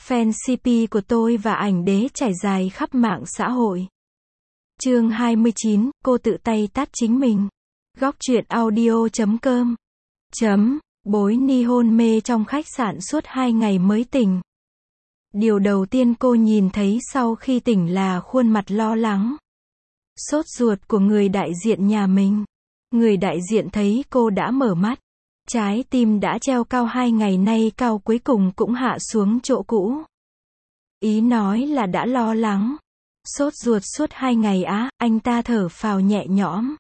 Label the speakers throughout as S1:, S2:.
S1: Fan CP của tôi và ảnh đế trải dài khắp mạng xã hội. Chương 29, cô tự tay tát chính mình. Góc truyện audio.com. Bối ni hôn mê trong khách sạn suốt 2 ngày mới tỉnh. Điều đầu tiên cô nhìn thấy sau khi tỉnh là khuôn mặt lo lắng, sốt ruột của người đại diện nhà mình. Người đại diện thấy cô đã mở mắt. Trái tim đã treo cao 2 ngày nay cao cuối cùng cũng hạ xuống chỗ cũ. Ý nói là đã lo lắng, sốt ruột suốt 2 ngày á, anh ta thở phào nhẹ nhõm.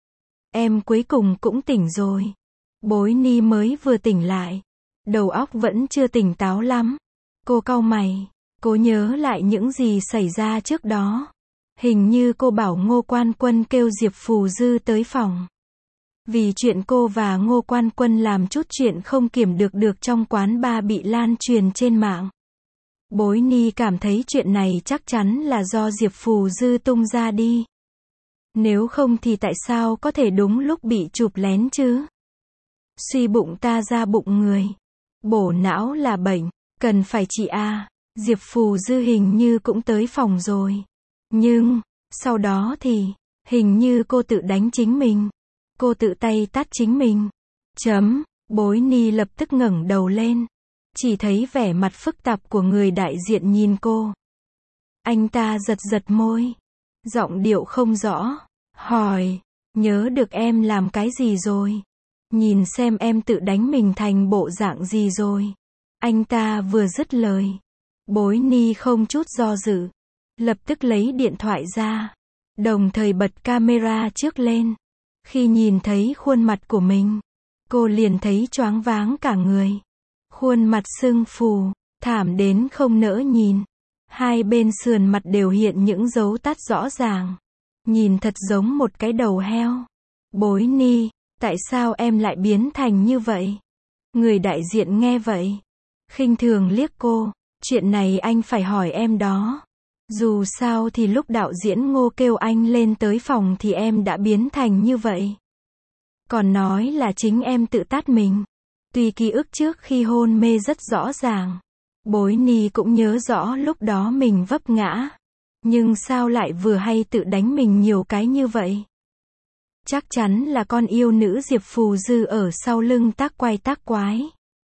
S1: Em cuối cùng cũng tỉnh rồi. Bối ni mới vừa tỉnh lại, đầu óc vẫn chưa tỉnh táo lắm. Cô cau mày, cô nhớ lại những gì xảy ra trước đó. Hình như cô bảo Ngô Quan Quân kêu Diệp Phù Dư tới phòng. Vì chuyện cô và Ngô Quan Quân làm chút chuyện không kiểm được trong quán bar bị lan truyền trên mạng. Bối ni cảm thấy chuyện này chắc chắn là do Diệp Phù Dư tung ra đi. Nếu không thì tại sao có thể đúng lúc bị chụp lén chứ? Suy bụng ta ra bụng người. Bổ não là bệnh, cần phải trị à. Diệp Phù Dư hình như cũng tới phòng rồi. Nhưng, sau đó thì, hình như cô tự đánh chính mình. Cô tự tay tát chính mình. Bối ni lập tức ngẩng đầu lên. Chỉ thấy vẻ mặt phức tạp của người đại diện nhìn cô. Anh ta giật giật môi. Giọng điệu không rõ. Hỏi, nhớ được em làm cái gì rồi? Nhìn xem em tự đánh mình thành bộ dạng gì rồi? Anh ta vừa dứt lời. Bối ni không chút do dự. Lập tức lấy điện thoại ra. Đồng thời bật camera trước lên. Khi nhìn thấy khuôn mặt của mình, cô liền thấy choáng váng cả người. Khuôn mặt sưng phù, thảm đến không nỡ nhìn. Hai bên sườn mặt đều hiện những dấu tát rõ ràng. Nhìn thật giống một cái đầu heo. Bối ni, tại sao em lại biến thành như vậy? Người đại diện nghe vậy, khinh thường liếc cô. Chuyện này anh phải hỏi em đó. Dù sao thì lúc đạo diễn Ngô kêu anh lên tới phòng thì em đã biến thành như vậy. Còn nói là chính em tự tát mình. Tuy ký ức trước khi hôn mê rất rõ ràng. Bối ni cũng nhớ rõ lúc đó mình vấp ngã. Nhưng sao lại vừa hay tự đánh mình nhiều cái như vậy? Chắc chắn là con yêu nữ Diệp Phù Dư ở sau lưng tác quái tác quái.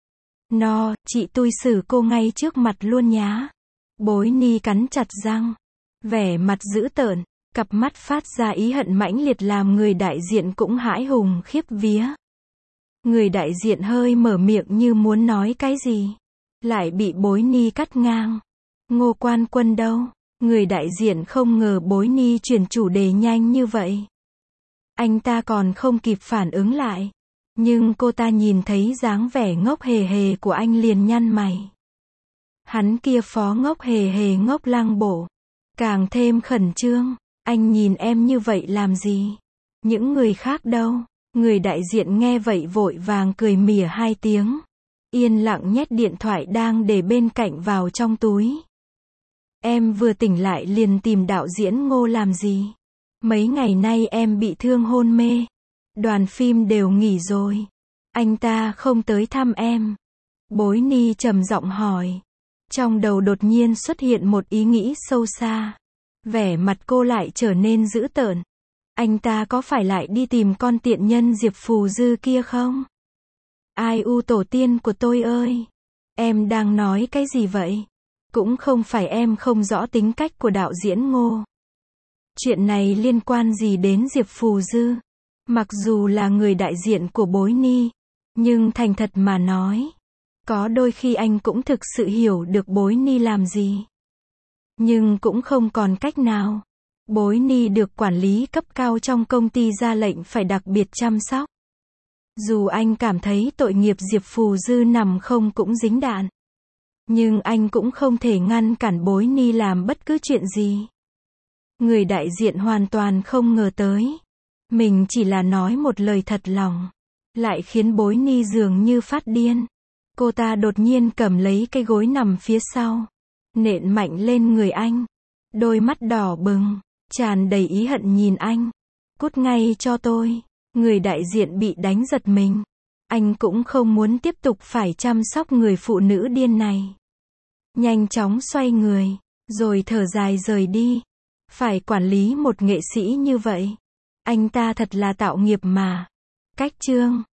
S1: Chị tui xử cô ngay trước mặt luôn nhá. Bối ni cắn chặt răng, vẻ mặt dữ tợn, cặp mắt phát ra ý hận mãnh liệt làm người đại diện cũng hãi hùng khiếp vía. Người đại diện hơi mở miệng như muốn nói cái gì, lại bị bối ni cắt ngang. Ngô Quan Quân đâu? Người đại diện không ngờ bối ni chuyển chủ đề nhanh như vậy. Anh ta còn không kịp phản ứng lại. Nhưng cô ta nhìn thấy dáng vẻ ngốc hề hề của anh liền nhăn mày. Hắn kia phó ngốc hề hề ngốc lăng bổ. Càng thêm khẩn trương. Anh nhìn em như vậy làm gì? Những người khác đâu? Người đại diện nghe vậy vội vàng cười mỉa 2 tiếng. Yên lặng nhét điện thoại đang để bên cạnh vào trong túi. Em vừa tỉnh lại liền tìm đạo diễn Ngô làm gì? Mấy ngày nay em bị thương hôn mê. Đoàn phim đều nghỉ rồi. Anh ta không tới thăm em. Bối ni trầm giọng hỏi. Trong đầu đột nhiên xuất hiện một ý nghĩ sâu xa. Vẻ mặt cô lại trở nên dữ tợn. Anh ta có phải lại đi tìm con tiện nhân Diệp Phù Dư kia không? Ai u tổ tiên của tôi ơi! Em đang nói cái gì vậy? Cũng không phải em không rõ tính cách của đạo diễn Ngô. Chuyện này liên quan gì đến Diệp Phù Dư? Mặc dù là người đại diện của bối ni, nhưng thành thật mà nói, có đôi khi anh cũng thực sự hiểu được bối ni làm gì. Nhưng cũng không còn cách nào. Bối ni được quản lý cấp cao trong công ty ra lệnh phải đặc biệt chăm sóc. Dù anh cảm thấy tội nghiệp Diệp Phù Dư nằm không cũng dính đạn. Nhưng anh cũng không thể ngăn cản bối ni làm bất cứ chuyện gì. Người đại diện hoàn toàn không ngờ tới. Mình chỉ là nói một lời thật lòng, lại khiến bối ni dường như phát điên. Cô ta đột nhiên cầm lấy cái gối nằm phía sau, nện mạnh lên người anh. Đôi mắt đỏ bừng, tràn đầy ý hận nhìn anh. Cút ngay cho tôi. Người đại diện bị đánh giật mình. Anh cũng không muốn tiếp tục phải chăm sóc người phụ nữ điên này. nhanh chóng xoay người, rồi thở dài rời đi. Phải quản lý một nghệ sĩ như vậy. Anh ta thật là tạo nghiệp mà. Cách chương